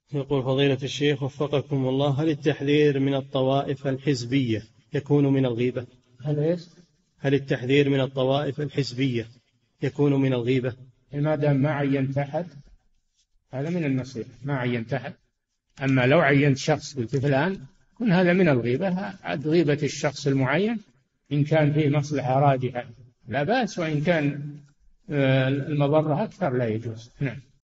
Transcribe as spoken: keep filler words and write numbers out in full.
يقول فضيلة الشيخ وفقكم الله، هل التحذير من الطوائف الحزبية يكون من الغيبة؟ هل إيش؟ هل التحذير من الطوائف الحزبية يكون من الغيبة؟ ما دام ما عينت أحد هذا من النصيحة، ما عينت أحد. أما لو عينت شخص قلت فلان كن هذا من الغيبة، عاد غيبة الشخص المعين إن كان فيه مصلحة راجحة لا بأس، وإن كان المضرة أكثر لا يجوز. نعم.